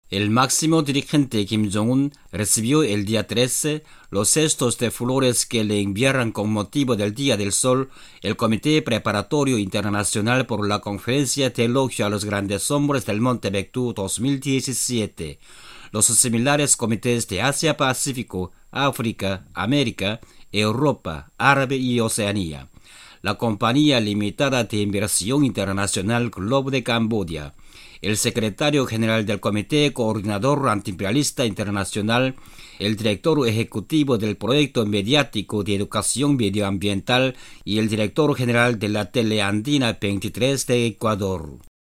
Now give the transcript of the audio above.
El máximo dirigente Kim Jong-un recibió el día 13 los cestos de flores que le enviaron con motivo del Día del Sol el Comité Preparatorio Internacional por la Conferencia de Elogio a los Grandes Hombres del Monte Baekdu 2017. Los similares comités de Asia-Pacífico, África, América, Europa, Árabe y Oceanía. La Compañía Limitada de Inversión Internacional Globo de Camboya, el secretario general del Comité Coordinador Antiimperialista Internacional, el director ejecutivo del Proyecto Mediático de Educación Medioambiental y el director general de la Teleandina 23 de Ecuador.